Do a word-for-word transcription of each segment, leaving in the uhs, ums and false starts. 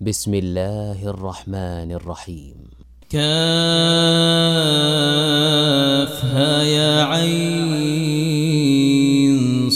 بسم الله الرحمن الرحيم. كافها يا عين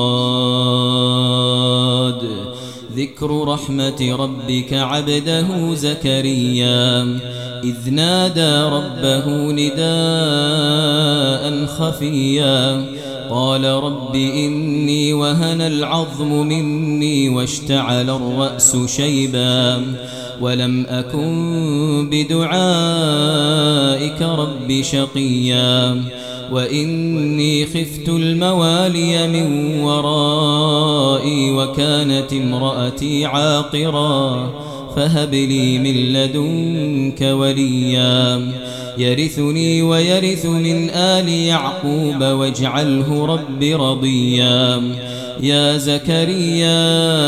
صاد. ذكر رحمة ربك عبده زكريا إذ نادى ربه نداء خفيا قال رب إني وهن العظم مني واشتعل الرأس شيبا ولم أكن بدعائك رب شقيا وإني خفت الموالي من ورائي وكانت امرأتي عاقرا فهب لي من لدنك وليا يرثني ويرث من آل يعقوب واجعله رب رضيا. يا زكريا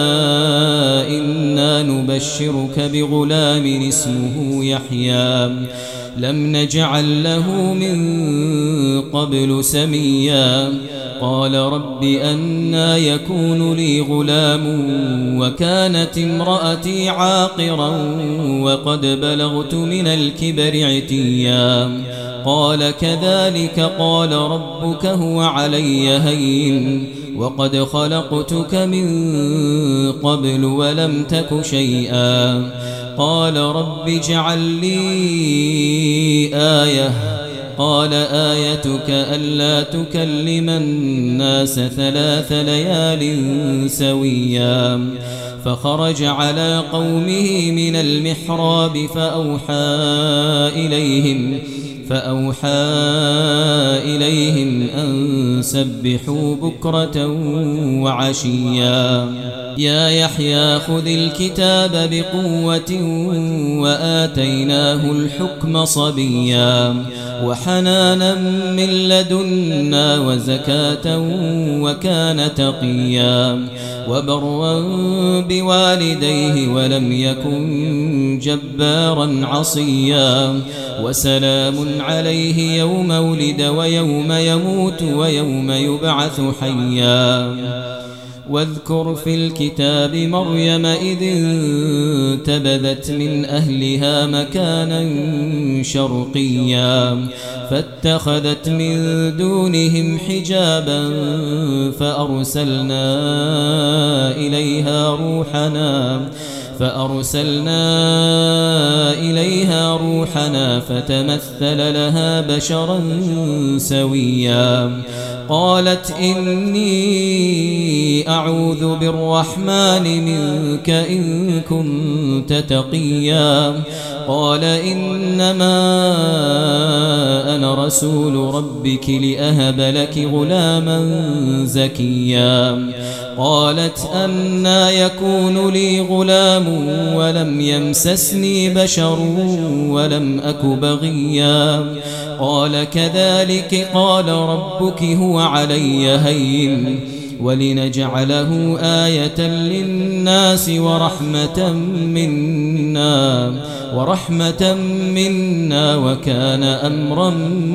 إنا نبشرك بغلام اسمه يحيى لم نجعل له من قبل سميا قال رب أنى يكون لي غلام وكانت امرأتي عاقرا وقد بلغت من الكبر عتيا قال كذلك قال ربك هو علي هين وقد خلقتك من قبل ولم تك شيئا قال رب اجعل لي آية قال آيتك ألا تكلم الناس ثلاث ليال سويا فخرج على قومه من المحراب فأوحى إليهم فأوحى إليهم أن سبحوا بكرة وعشيا. يا يحيى خذ الكتاب بقوة وآتيناه الحكم صبيا وحنانا من لدنا وزكاة وكان تقيا وبرا بوالديه ولم يكن جبارا عصيا وسلام عليه يوم ولد ويوم يموت ويوم يبعث حيا. واذكر في الكتاب مريم إذ انتبذت من أهلها مكانا شرقيا فاتخذت من دونهم حجابا فأرسلنا إليها روحنا فأرسلنا إليها روحنا فتمثل لها بشرا سويا قالت إني أعوذ بالرحمن منك إن كنت تقيا قال إنما أنا رسول ربك لأهب لك غلاما زكيا قالت أنى يكون لي غلام ولم يمسسني بشر ولم أك بغيا قال كذلك قال ربك هو علي هين ولنجعله آية للناس ورحمة منا ورحمة منا وكان أمرا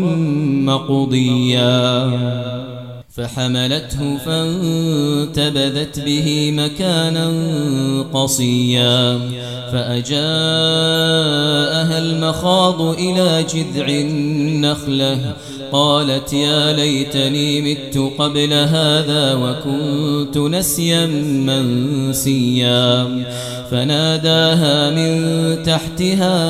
مقضيا. فحملته فانتبذت به مكانا قصيا فأجاءها المخاض إلى جذع النخلة قالت يا ليتني مت قبل هذا وكنت نسيا منسيا فناداها من تحتها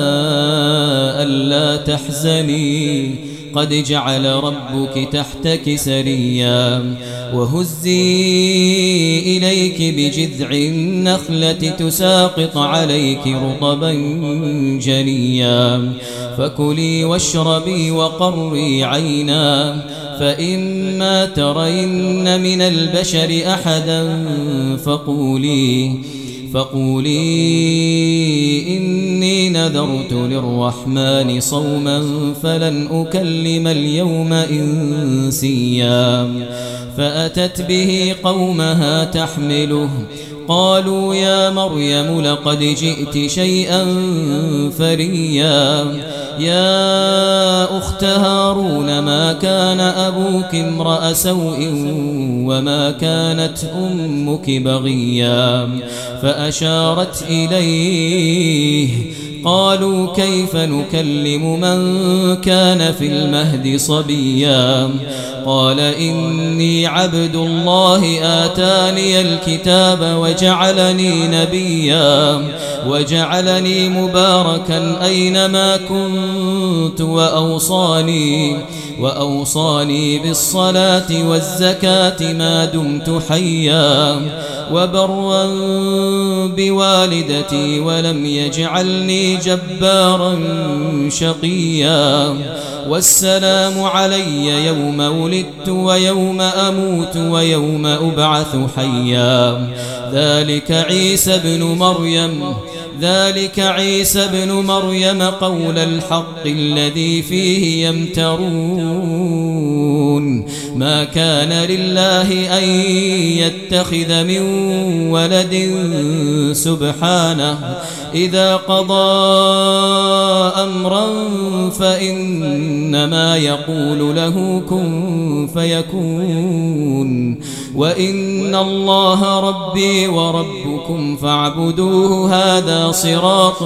ألا تحزني قد جعل ربك تحتك سريا وهزي إليك بجذع النخلة تساقط عليك رطبا جنيا فكلي واشربي وقري عينا فإما ترين من البشر أحدا فقولي فقولي إني نذرت للرحمن صوما فلن أكلم اليوم إنسيا فأتت به قومها تحمله قالوا يا مريم لقد جئت شيئا فريا يا أخت هارون ما كان أبوك امرأ سوء وما كانت أمك بغيا فأشارت إليه قالوا كيف نكلم من كان في المهد صبيا قال إني عبد الله آتاني الكتاب وجعلني نبيا وجعلني مباركا أينما كنت وأوصاني وأوصاني بالصلاة والزكاة ما دمت حيا وبرا بوالدتي ولم يجعلني جبارا شقيا والسلام علي يوم ولدت ويوم أموت ويوم أبعث حيا ذلك عيسى بن مريم ذلك عيسى بن مريم قول الحق الذي فيه يمترون ما كان لله أن يتخذ من ولد سبحانه إذا قضى أمرا فإنما يقول له كن فيكون وإن الله ربي وربكم فاعبدوه هذا صراط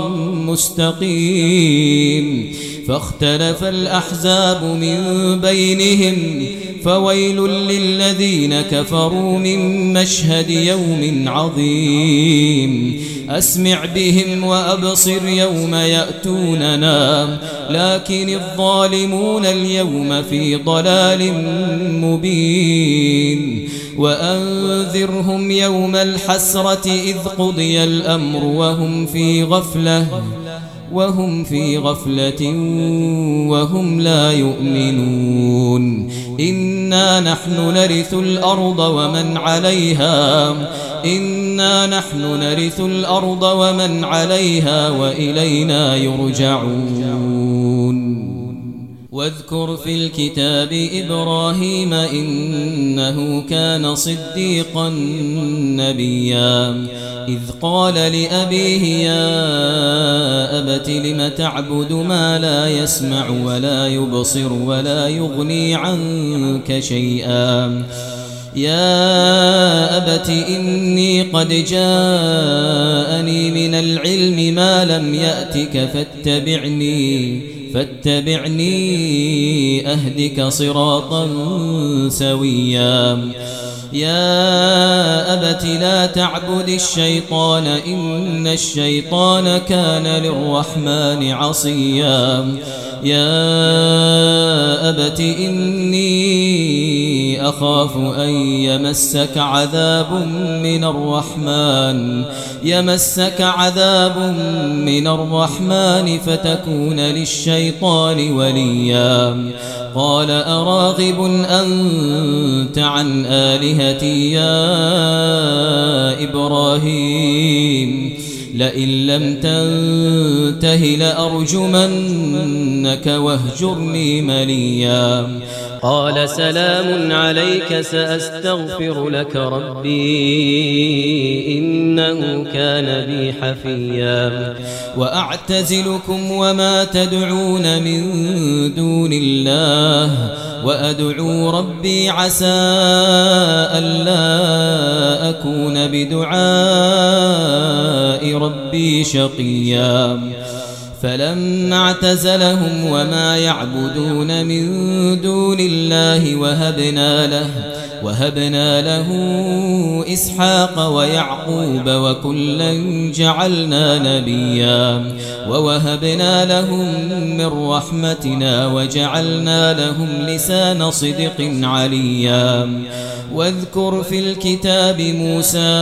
مستقيم فاختلف الأحزاب من بينهم فويل للذين كفروا من مشهد يوم عظيم أسمع بهم وأبصر يوم يأتوننا لكن الظالمون اليوم في ضلال مبين وأنذرهم يوم الحسرة إذ قضي الأمر وهم في غفلة وهم في غفلة وهم لا يؤمنون إنا نحن نرث الأرض ومن عليها إنا نحن نرث الأرض ومن عليها وإلينا يرجعون واذكر في الكتاب إبراهيم إنه كان صديقا نبيا إذ قال لأبيه يا أبت لم تعبد ما لا يسمع ولا يبصر ولا يغني عنك شيئا يا أبت إني قد جاءني من العلم ما لم يأتك فاتبعني فاتبعني أهدك صراطا سويا يا أبت لا تعبد الشيطان إن الشيطان كان للرحمن عصيا يا أبت إني أخاف أن يمسك عذاب من الرحمن يمسك عذاب من الرحمن فتكون للشيطان وليا قال أراغب أنت عن آلهتي يا إبراهيم لئن لم تنته لأرجمنك واهجرني مليا قال سلام عليك سأستغفر لك ربي إنه كان بي حفيا وأعتزلكم وما تدعون من دون الله وأدعو ربي عسى ألا أكون بدعاء ربي شقيا فلما اعتزلهم وما يعبدون من دون الله وهبنا له وهبنا له إسحاق ويعقوب وكلا جعلنا نبيا ووهبنا لهم من رحمتنا وجعلنا لهم لسان صدق عليا واذكر في الكتاب موسى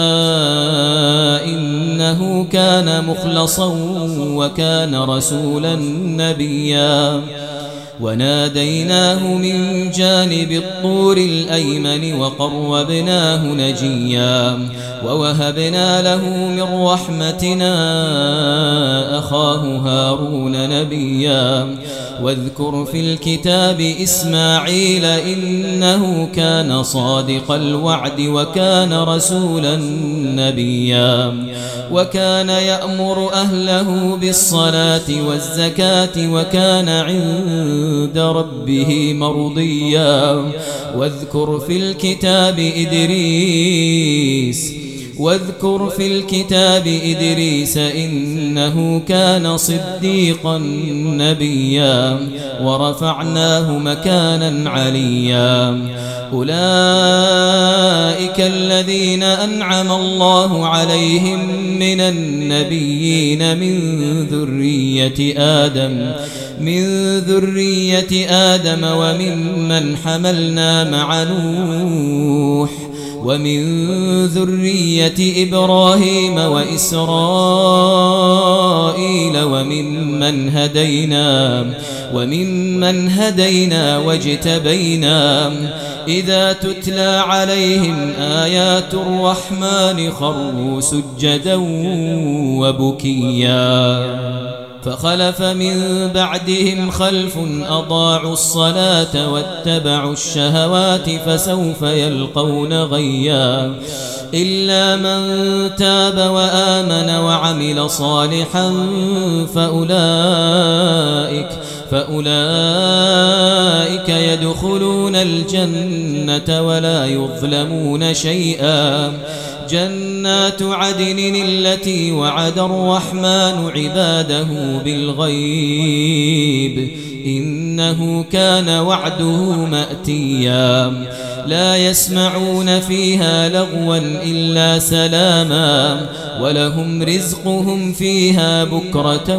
إنه كان مخلصا وكان رسولا نبيا وناديناه من جانب الطور الأيمن وقربناه نجيا ووهبنا له من رحمتنا أخاه هارون نبيا واذكر في الكتاب إسماعيل إنه كان صادق الوعد وكان رسولا نبيا وكان يأمر أهله بالصلاة والزكاة وكان عند ربه مرضيا واذكر في الكتاب إدريس واذكر في الكتاب إدريس إنه كان صديقا نبيا ورفعناه مكانا عليا أولئك الذين أنعم الله عليهم من النبيين من ذرية آدم من ذرية آدم وممن حملنا مع نوح ومن ذرية إبراهيم وإسرائيل وممن هدينا وممن هدينا واجتبينا إذا تتلى عليهم آيات الرحمن خروا سجدا وبكيا فخلف من بعدهم خلف أضاعوا الصلاة واتبعوا الشهوات فسوف يلقون غيا إلا من تاب وآمن وعمل صالحا فأولئك فأولئك يدخلون الجنة ولا يظلمون شيئا جنات عدن التي وعد الرحمن عباده بالغيب إنه كان وعده مأتيا لا يسمعون فيها لغوا إلا سلاما ولهم رزقهم فيها بكرة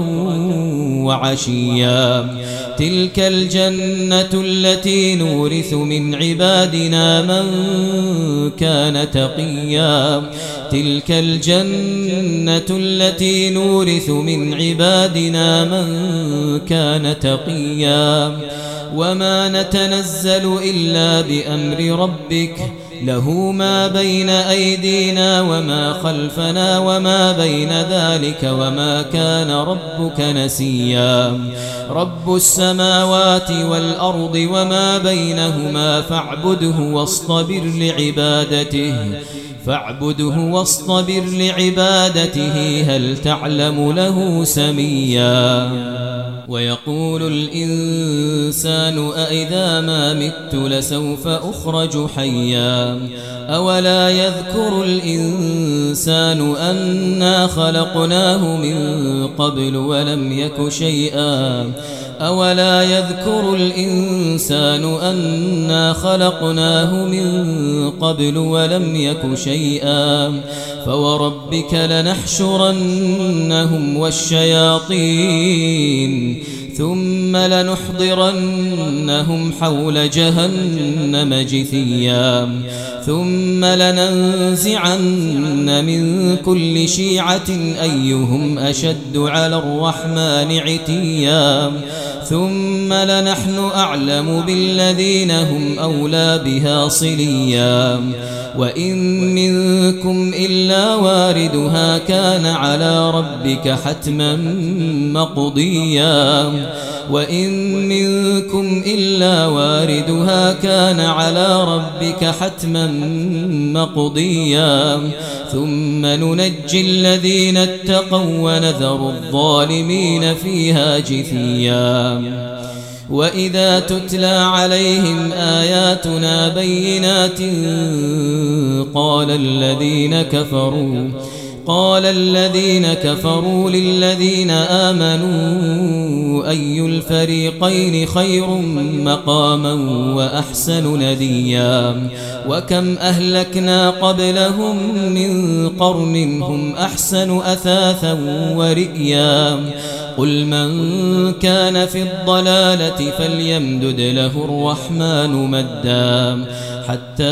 وعشيا تلك الجنة التي نورث من عبادنا من كان تقيا تلك الجنة التي نورث من عبادنا من كان تقيا وما نتنزل إلا بأمر ربك له ما بين أيدينا وما خلفنا وما بين ذلك وما كان ربك نسيا رب السماوات والأرض وما بينهما فاعبده واصطبر لعبادته فاعبده واصطبر لعبادته هل تعلم له سميا ويقول الإنسان أإذا ما مت لسوف أخرج حيا أولا يذكر الإنسان أنا خلقناه من قبل ولم يك شيئا أولا يذكر الإنسان أنا خلقناه من قبل ولم يك شيئا فوربك لنحشرنهم والشياطين ثم لنحضرنهم حول جهنم جثيا ثم لننزعن من كل شيعة أيهم أشد على الرحمن عتيا ثم لنحن أعلم بالذين هم أولى بها صليا وإن منكم إلا واردها كان على ربك حتما مقضيا وإن منكم إلا واردها كان على ربك حتما مقضيا ثم ننجي الذين اتقوا ونذر الظالمين فيها جثيا وإذا تتلى عليهم آياتنا بينات قال الذين كفروا قال الذين كفروا للذين آمنوا أي الفريقين خير مقاما وأحسن نديا وكم أهلكنا قبلهم من قرن هم أحسن أثاثا ورئيا قل من كان في الضلالة فليمدد له الرحمن مدا حتى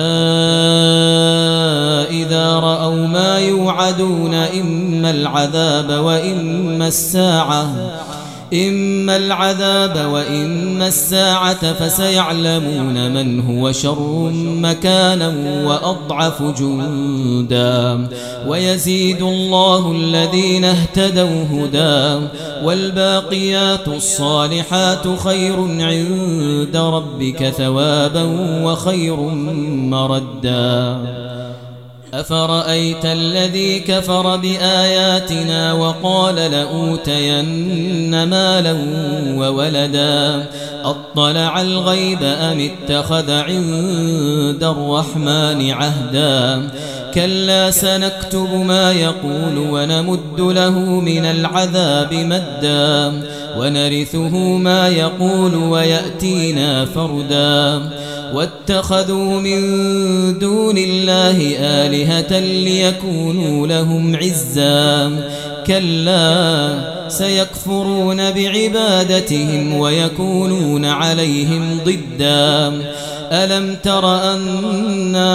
إذا رأوا ما يوعدون إما العذاب وإما الساعة إما العذاب وإما الساعة فسيعلمون من هو شر مكانا وأضعف جندا ويزيد الله الذين اهتدوا هدى والباقيات الصالحات خير عند ربك ثوابا وخير مردا أفرأيت الذي كفر بآياتنا وقال لأوتين مالا وولدا أطلع الغيب أم اتخذ عند الرحمن عهدا كلا سنكتب ما يقول ونمد له من العذاب مدا ونرثه ما يقول ويأتينا فردا واتخذوا من دون الله آلهة ليكونوا لهم عزا كلا سيكفرون بعبادتهم ويكونون عليهم ضدا ألم تر أنا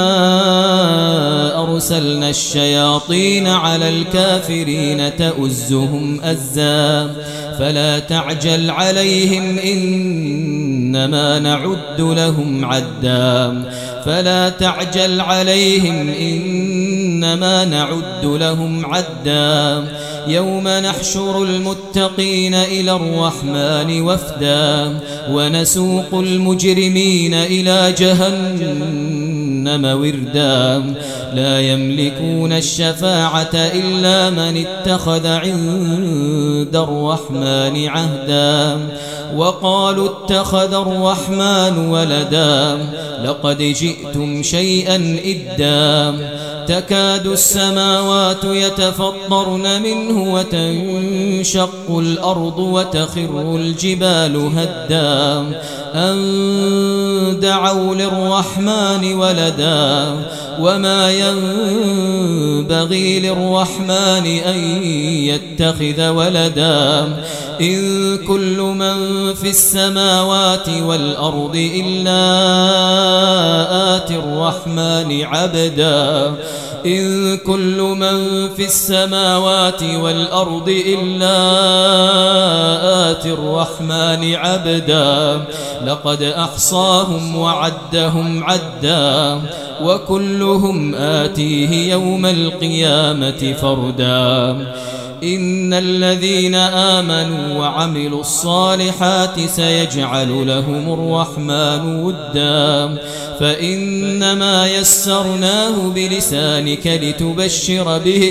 أرسلنا الشياطين على الكافرين تؤزهم أزا فلا تعجل عليهم إنما نعد لهم عدا فلا تعجل عليهم إنما نعد لهم عدا يوم نحشر المتقين إلى الرحمن وفدا ونسوق المجرمين إلى جهنم وردا لا يملكون الشفاعة إلا من اتخذ عند الرحمن عهدا وقالوا اتخذ الرحمن ولدا لقد جئتم شيئا إدا تكاد السماوات يتفطرن منه وتنشق الأرض وتخر الجبال هدا أن دعوا للرحمن ولدا وما ينبغي للرحمن أن يتخذ ولدا إن كل من في السماوات والأرض إلا آتي الرحمن عبدا إن كل من في السماوات والأرض إلا آتي الرحمن عبدا لقد أحصاهم وعدهم عدا وكلهم آتيه يوم القيامة فردا إن الذين آمنوا وعملوا الصالحات سيجعل لهم الرحمن ودا فإنما يسرناه بلسانك لتبشر به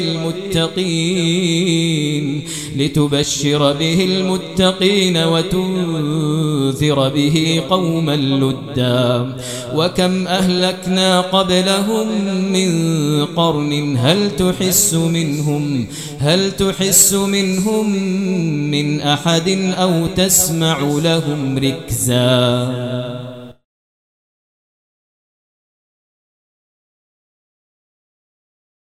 المتقين لتبشر به المتقين وتنذر به قوما لدا وكم أهلكنا قبلهم من قرن هل تحس منهم هل تحس منهم من أحد أو تسمع لهم ركزا